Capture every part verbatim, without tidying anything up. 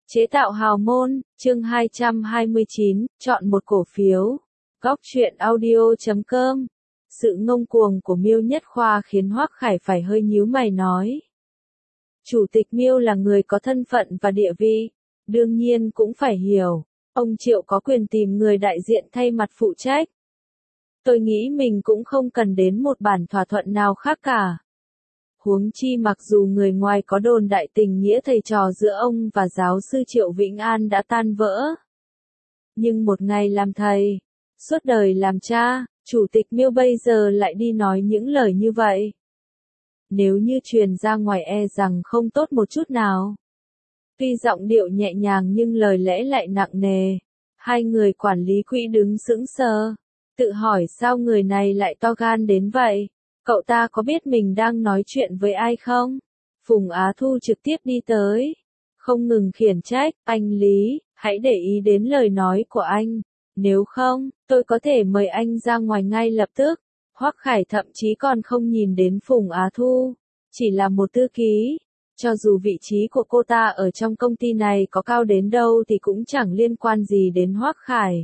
Chế tạo hào môn, chương hai trăm hai mươi chín, chọn một cổ phiếu. Góc truyện audio chấm com. Sự ngông cuồng của Miêu Nhất Khoa khiến Hoắc Khải phải hơi nhíu mày nói. Chủ tịch Miêu là người có thân phận và địa vị, đương nhiên cũng phải hiểu, ông Triệu có quyền tìm người đại diện thay mặt phụ trách. Tôi nghĩ mình cũng không cần đến một bản thỏa thuận nào khác cả. Huống chi mặc dù người ngoài có đồn đại tình nghĩa thầy trò giữa ông và giáo sư Triệu Vĩnh An đã tan vỡ. Nhưng một ngày làm thầy, suốt đời làm cha, Chủ tịch Miêu bây giờ lại đi nói những lời như vậy. Nếu như truyền ra ngoài e rằng không tốt một chút nào. Tuy giọng điệu nhẹ nhàng nhưng lời lẽ lại nặng nề. Hai người quản lý quỹ đứng sững sờ, tự hỏi sao người này lại to gan đến vậy. Cậu ta có biết mình đang nói chuyện với ai không? Phùng Á Thu trực tiếp đi tới, không ngừng khiển trách, anh Lý, hãy để ý đến lời nói của anh, nếu không, tôi có thể mời anh ra ngoài ngay lập tức. Hoắc Khải thậm chí còn không nhìn đến Phùng Á Thu, chỉ là một thư ký, cho dù vị trí của cô ta ở trong công ty này có cao đến đâu thì cũng chẳng liên quan gì đến Hoắc Khải.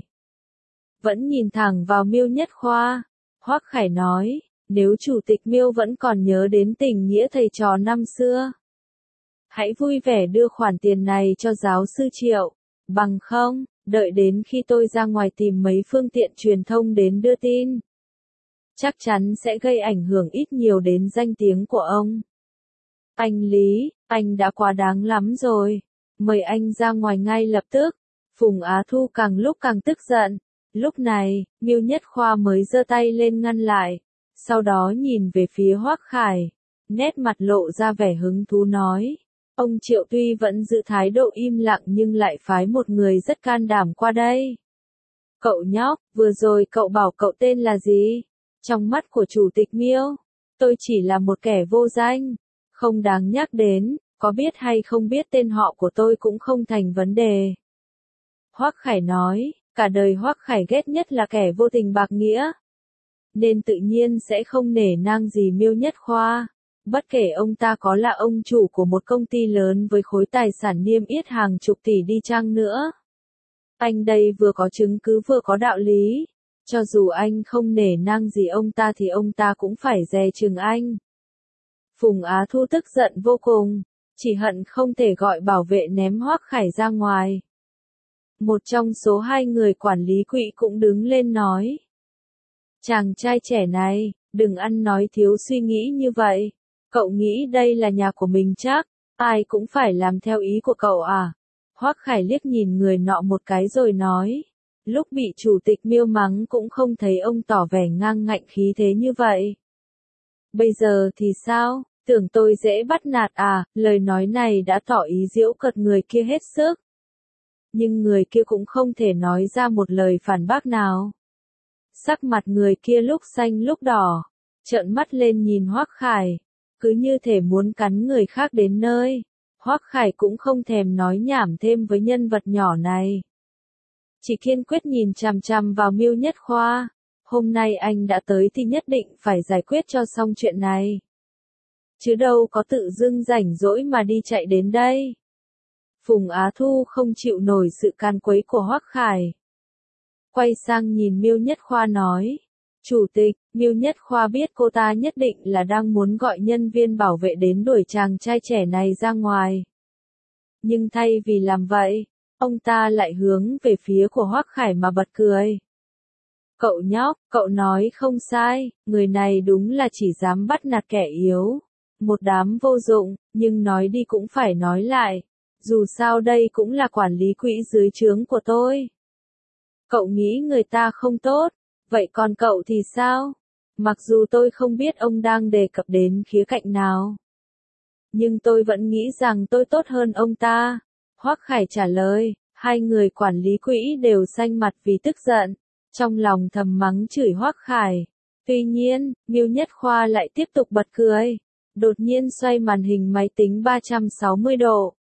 Vẫn nhìn thẳng vào Miêu Nhất Khoa, Hoắc Khải nói. Nếu Chủ tịch Miêu vẫn còn nhớ đến tình nghĩa thầy trò năm xưa, hãy vui vẻ đưa khoản tiền này cho giáo sư Triệu, bằng không, đợi đến khi tôi ra ngoài tìm mấy phương tiện truyền thông đến đưa tin. Chắc chắn sẽ gây ảnh hưởng ít nhiều đến danh tiếng của ông. Anh Lý, anh đã quá đáng lắm rồi, mời anh ra ngoài ngay lập tức. Phùng Á Thu càng lúc càng tức giận, lúc này, Miêu Nhất Khoa mới giơ tay lên ngăn lại. Sau đó nhìn về phía Hoắc Khải, nét mặt lộ ra vẻ hứng thú nói. Ông Triệu tuy vẫn giữ thái độ im lặng nhưng lại phái một người rất can đảm qua đây. Cậu nhóc, vừa rồi cậu bảo cậu tên là gì? Trong mắt của Chủ tịch Miêu, tôi chỉ là một kẻ vô danh, không đáng nhắc đến, có biết hay không biết tên họ của tôi cũng không thành vấn đề. Hoắc Khải nói, cả đời Hoắc Khải ghét nhất là kẻ vô tình bạc nghĩa. Nên tự nhiên sẽ không nể nang gì Miêu Nhất Khoa, bất kể ông ta có là ông chủ của một công ty lớn với khối tài sản niêm yết hàng chục tỷ đi chăng nữa. Anh đây vừa có chứng cứ vừa có đạo lý, cho dù anh không nể nang gì ông ta thì ông ta cũng phải dè chừng anh. Phùng Á Thu tức giận vô cùng, chỉ hận không thể gọi bảo vệ ném Hoắc Khải ra ngoài. Một trong số hai người quản lý quỹ cũng đứng lên nói. Chàng trai trẻ này, đừng ăn nói thiếu suy nghĩ như vậy. Cậu nghĩ đây là nhà của mình chắc, ai cũng phải làm theo ý của cậu à? Hoắc Khải liếc nhìn người nọ một cái rồi nói. Lúc bị Chủ tịch Miêu mắng cũng không thấy ông tỏ vẻ ngang ngạnh khí thế như vậy. Bây giờ thì sao, tưởng tôi dễ bắt nạt à? Lời nói này đã tỏ ý giễu cợt người kia hết sức. Nhưng người kia cũng không thể nói ra một lời phản bác nào. Sắc mặt người kia lúc xanh lúc đỏ, trợn mắt lên nhìn Hoắc Khải, cứ như thể muốn cắn người khác đến nơi. Hoắc Khải cũng không thèm nói nhảm thêm với nhân vật nhỏ này. Chỉ kiên quyết nhìn chằm chằm vào Miêu Nhất Khoa, hôm nay anh đã tới thì nhất định phải giải quyết cho xong chuyện này. Chứ đâu có tự dưng rảnh rỗi mà đi chạy đến đây. Phùng Á Thu không chịu nổi sự can quấy của Hoắc Khải. Quay sang nhìn Miêu Nhất Khoa nói, Chủ tịch, Miêu Nhất Khoa biết cô ta nhất định là đang muốn gọi nhân viên bảo vệ đến đuổi chàng trai trẻ này ra ngoài. Nhưng thay vì làm vậy, ông ta lại hướng về phía của Hoắc Khải mà bật cười. Cậu nhóc, cậu nói không sai, người này đúng là chỉ dám bắt nạt kẻ yếu. Một đám vô dụng, nhưng nói đi cũng phải nói lại. Dù sao đây cũng là quản lý quỹ dưới trướng của tôi. Cậu nghĩ người ta không tốt, vậy còn cậu thì sao? Mặc dù tôi không biết ông đang đề cập đến khía cạnh nào, nhưng tôi vẫn nghĩ rằng tôi tốt hơn ông ta. Hoắc Khải trả lời, hai người quản lý quỹ đều xanh mặt vì tức giận, trong lòng thầm mắng chửi Hoắc Khải. Tuy nhiên, Miêu Nhất Khoa lại tiếp tục bật cười, đột nhiên xoay màn hình máy tính ba trăm sáu mươi độ.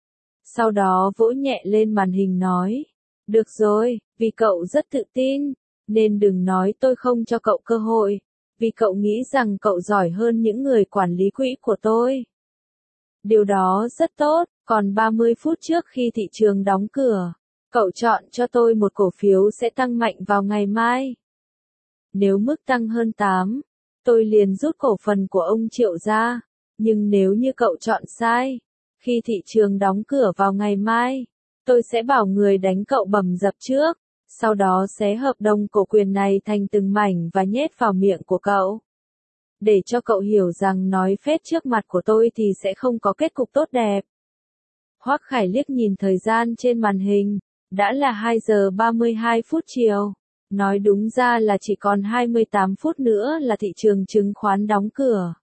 Sau đó vỗ nhẹ lên màn hình nói. Được rồi, vì cậu rất tự tin, nên đừng nói tôi không cho cậu cơ hội, vì cậu nghĩ rằng cậu giỏi hơn những người quản lý quỹ của tôi. Điều đó rất tốt, Còn ba mươi phút trước khi thị trường đóng cửa, cậu chọn cho tôi một cổ phiếu sẽ tăng mạnh vào ngày mai. Nếu mức tăng hơn tám, tôi liền rút cổ phần của ông Triệu ra. Nhưng nếu như cậu chọn sai, khi thị trường đóng cửa vào ngày mai, tôi sẽ bảo người đánh cậu bầm dập trước, sau đó xé hợp đồng cổ quyền này thành từng mảnh và nhét vào miệng của cậu. Để cho cậu hiểu rằng nói phét trước mặt của tôi thì sẽ không có kết cục tốt đẹp. Hoắc Khải liếc nhìn thời gian trên màn hình, đã là hai giờ ba mươi hai phút chiều. Nói đúng ra là chỉ còn hai mươi tám phút nữa là thị trường chứng khoán đóng cửa.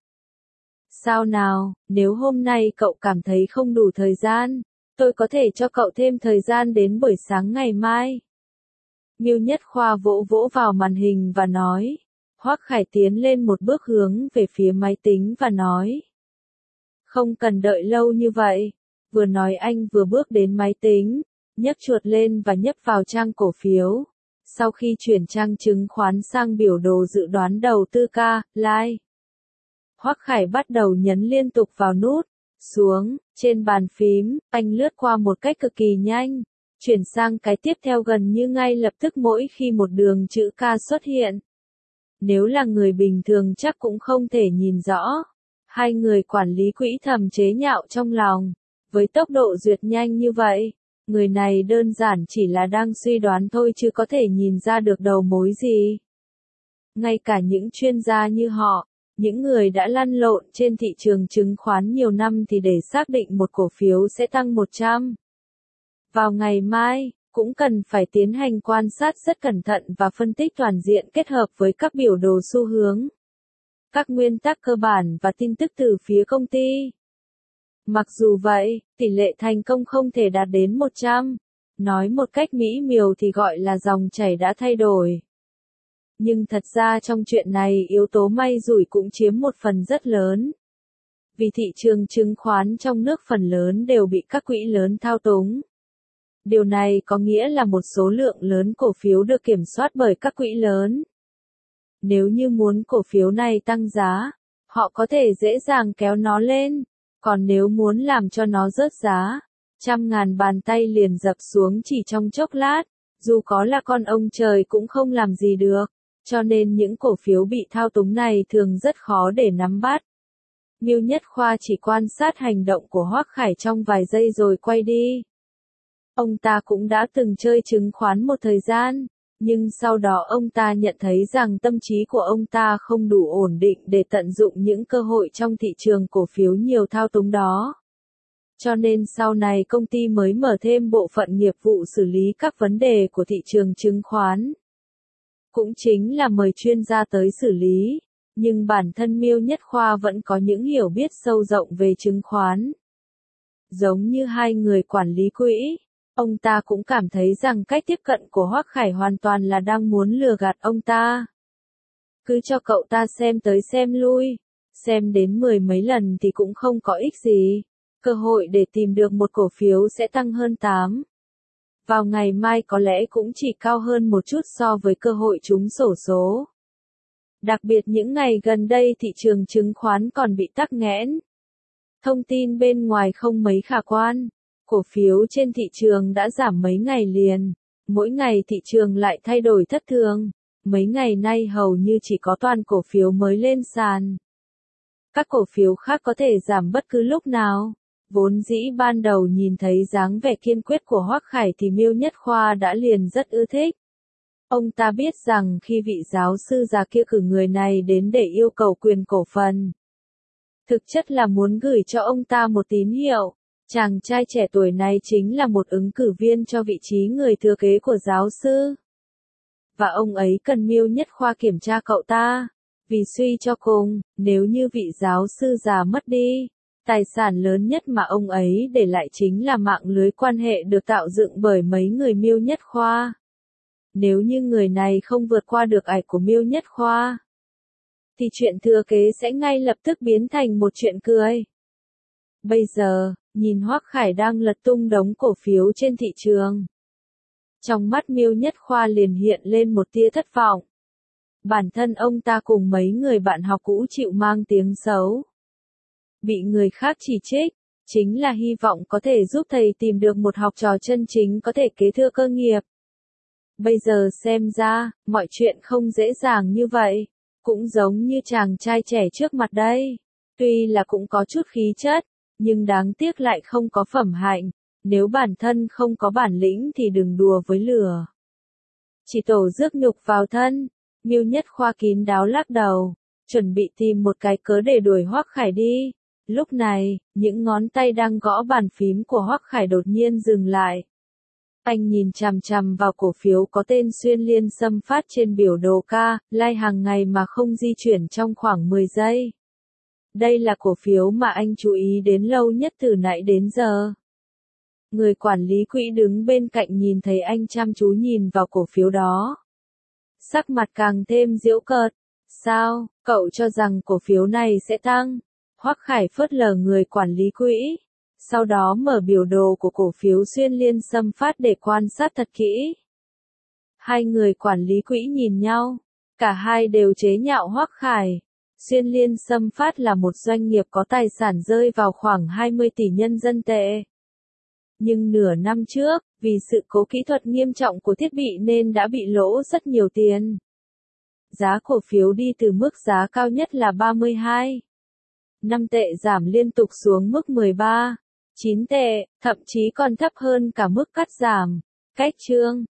Sao nào, nếu hôm nay cậu cảm thấy không đủ thời gian, tôi có thể cho cậu thêm thời gian đến buổi sáng ngày mai. Miêu Nhất Khoa vỗ vỗ vào màn hình và nói. Hoắc Khải tiến lên một bước hướng về phía máy tính và nói. Không cần đợi lâu như vậy. Vừa nói anh vừa bước đến máy tính, nhấc chuột lên và nhấp vào trang cổ phiếu. Sau khi chuyển trang chứng khoán sang biểu đồ dự đoán đầu tư ca, like. Hoắc Khải bắt đầu nhấn liên tục vào nút, xuống, trên bàn phím, anh lướt qua một cách cực kỳ nhanh, chuyển sang cái tiếp theo gần như ngay lập tức mỗi khi một đường chữ K xuất hiện. Nếu là người bình thường chắc cũng không thể nhìn rõ. Hai người quản lý quỹ thầm chế nhạo trong lòng, với tốc độ duyệt nhanh như vậy, người này đơn giản chỉ là đang suy đoán thôi chứ có thể nhìn ra được đầu mối gì. Ngay cả những chuyên gia như họ, những người đã lăn lộn trên thị trường chứng khoán nhiều năm thì để xác định một cổ phiếu sẽ tăng một trăm vào ngày mai, cũng cần phải tiến hành quan sát rất cẩn thận và phân tích toàn diện kết hợp với các biểu đồ xu hướng, các nguyên tắc cơ bản và tin tức từ phía công ty. Mặc dù vậy, tỷ lệ thành công không thể đạt đến một trăm. Nói một cách mỹ miều thì gọi là dòng chảy đã thay đổi. Nhưng thật ra trong chuyện này yếu tố may rủi cũng chiếm một phần rất lớn. Vì thị trường chứng khoán trong nước phần lớn đều bị các quỹ lớn thao túng. Điều này có nghĩa là một số lượng lớn cổ phiếu được kiểm soát bởi các quỹ lớn. Nếu như muốn cổ phiếu này tăng giá, họ có thể dễ dàng kéo nó lên. Còn nếu muốn làm cho nó rớt giá, trăm ngàn bàn tay liền dập xuống chỉ trong chốc lát, dù có là con ông trời cũng không làm gì được, cho nên những cổ phiếu bị thao túng này thường rất khó để nắm bắt. Miêu Nhất Khoa chỉ quan sát hành động của Hoắc Khải trong vài giây rồi quay đi. Ông ta cũng đã từng chơi chứng khoán một thời gian, nhưng sau đó ông ta nhận thấy rằng tâm trí của ông ta không đủ ổn định để tận dụng những cơ hội trong thị trường cổ phiếu nhiều thao túng đó. Cho nên sau này công ty mới mở thêm bộ phận nghiệp vụ xử lý các vấn đề của thị trường chứng khoán. Cũng chính là mời chuyên gia tới xử lý, nhưng bản thân Miêu Nhất Khoa vẫn có những hiểu biết sâu rộng về chứng khoán. Giống như hai người quản lý quỹ, ông ta cũng cảm thấy rằng cách tiếp cận của Hoắc Khải hoàn toàn là đang muốn lừa gạt ông ta. Cứ cho cậu ta xem tới xem lui, xem đến mười mấy lần thì cũng không có ích gì. Cơ hội để tìm được một cổ phiếu sẽ tăng hơn tám. Vào ngày mai có lẽ cũng chỉ cao hơn một chút so với cơ hội trúng xổ số. Đặc biệt những ngày gần đây thị trường chứng khoán còn bị tắc nghẽn. Thông tin bên ngoài không mấy khả quan. Cổ phiếu trên thị trường đã giảm mấy ngày liền. Mỗi ngày thị trường lại thay đổi thất thường. Mấy ngày nay hầu như chỉ có toàn cổ phiếu mới lên sàn. Các cổ phiếu khác có thể giảm bất cứ lúc nào. Vốn dĩ ban đầu nhìn thấy dáng vẻ kiên quyết của Hoắc Khải thì Miêu Nhất Khoa đã liền rất ưa thích. Ông ta biết rằng khi vị giáo sư già kia cử người này đến để yêu cầu quyền cổ phần, thực chất là muốn gửi cho ông ta một tín hiệu. Chàng trai trẻ tuổi này chính là một ứng cử viên cho vị trí người thừa kế của giáo sư. Và ông ấy cần Miêu Nhất Khoa kiểm tra cậu ta. Vì suy cho cùng, nếu như vị giáo sư già mất đi, tài sản lớn nhất mà ông ấy để lại chính là mạng lưới quan hệ được tạo dựng bởi mấy người Miêu Nhất Khoa. Nếu như người này không vượt qua được ải của Miêu Nhất Khoa, thì chuyện thừa kế sẽ ngay lập tức biến thành một chuyện cười. Bây giờ, nhìn Hoắc Khải đang lật tung đống cổ phiếu trên thị trường. Trong mắt Miêu Nhất Khoa liền hiện lên một tia thất vọng. Bản thân ông ta cùng mấy người bạn học cũ chịu mang tiếng xấu. Bị người khác chỉ trích, chính là hy vọng có thể giúp thầy tìm được một học trò chân chính có thể kế thừa cơ nghiệp. Bây giờ xem ra, mọi chuyện không dễ dàng như vậy, cũng giống như chàng trai trẻ trước mặt đây. Tuy là cũng có chút khí chất, nhưng đáng tiếc lại không có phẩm hạnh, nếu bản thân không có bản lĩnh thì đừng đùa với lửa. Chỉ tổ rước nhục vào thân, Miêu Nhất Khoa kín đáo lắc đầu, chuẩn bị tìm một cái cớ để đuổi Hoắc Khải đi. Lúc này, những ngón tay đang gõ bàn phím của Hoắc Khải đột nhiên dừng lại. Anh nhìn chằm chằm vào cổ phiếu có tên Xuyên Liên Xâm Phát trên biểu đồ ca, lai hàng ngày mà không di chuyển trong khoảng mười giây. Đây là cổ phiếu mà anh chú ý đến lâu nhất từ nãy đến giờ. Người quản lý quỹ đứng bên cạnh nhìn thấy anh chăm chú nhìn vào cổ phiếu đó. Sắc mặt càng thêm giễu cợt. Sao, cậu cho rằng cổ phiếu này sẽ tăng? Hoắc Khải phớt lờ người quản lý quỹ. Sau đó mở biểu đồ của cổ phiếu Xuyên Liên Xâm Phát để quan sát thật kỹ. Hai người quản lý quỹ nhìn nhau. Cả hai đều chế nhạo Hoắc Khải. Xuyên Liên Xâm Phát là một doanh nghiệp có tài sản rơi vào khoảng hai mươi tỷ nhân dân tệ. Nhưng nửa năm trước, vì sự cố kỹ thuật nghiêm trọng của thiết bị nên đã bị lỗ rất nhiều tiền. Giá cổ phiếu đi từ mức giá cao nhất là ba mươi hai năm tệ giảm liên tục xuống mức mười ba, chín tệ, thậm chí còn thấp hơn cả mức cắt giảm. Cách chương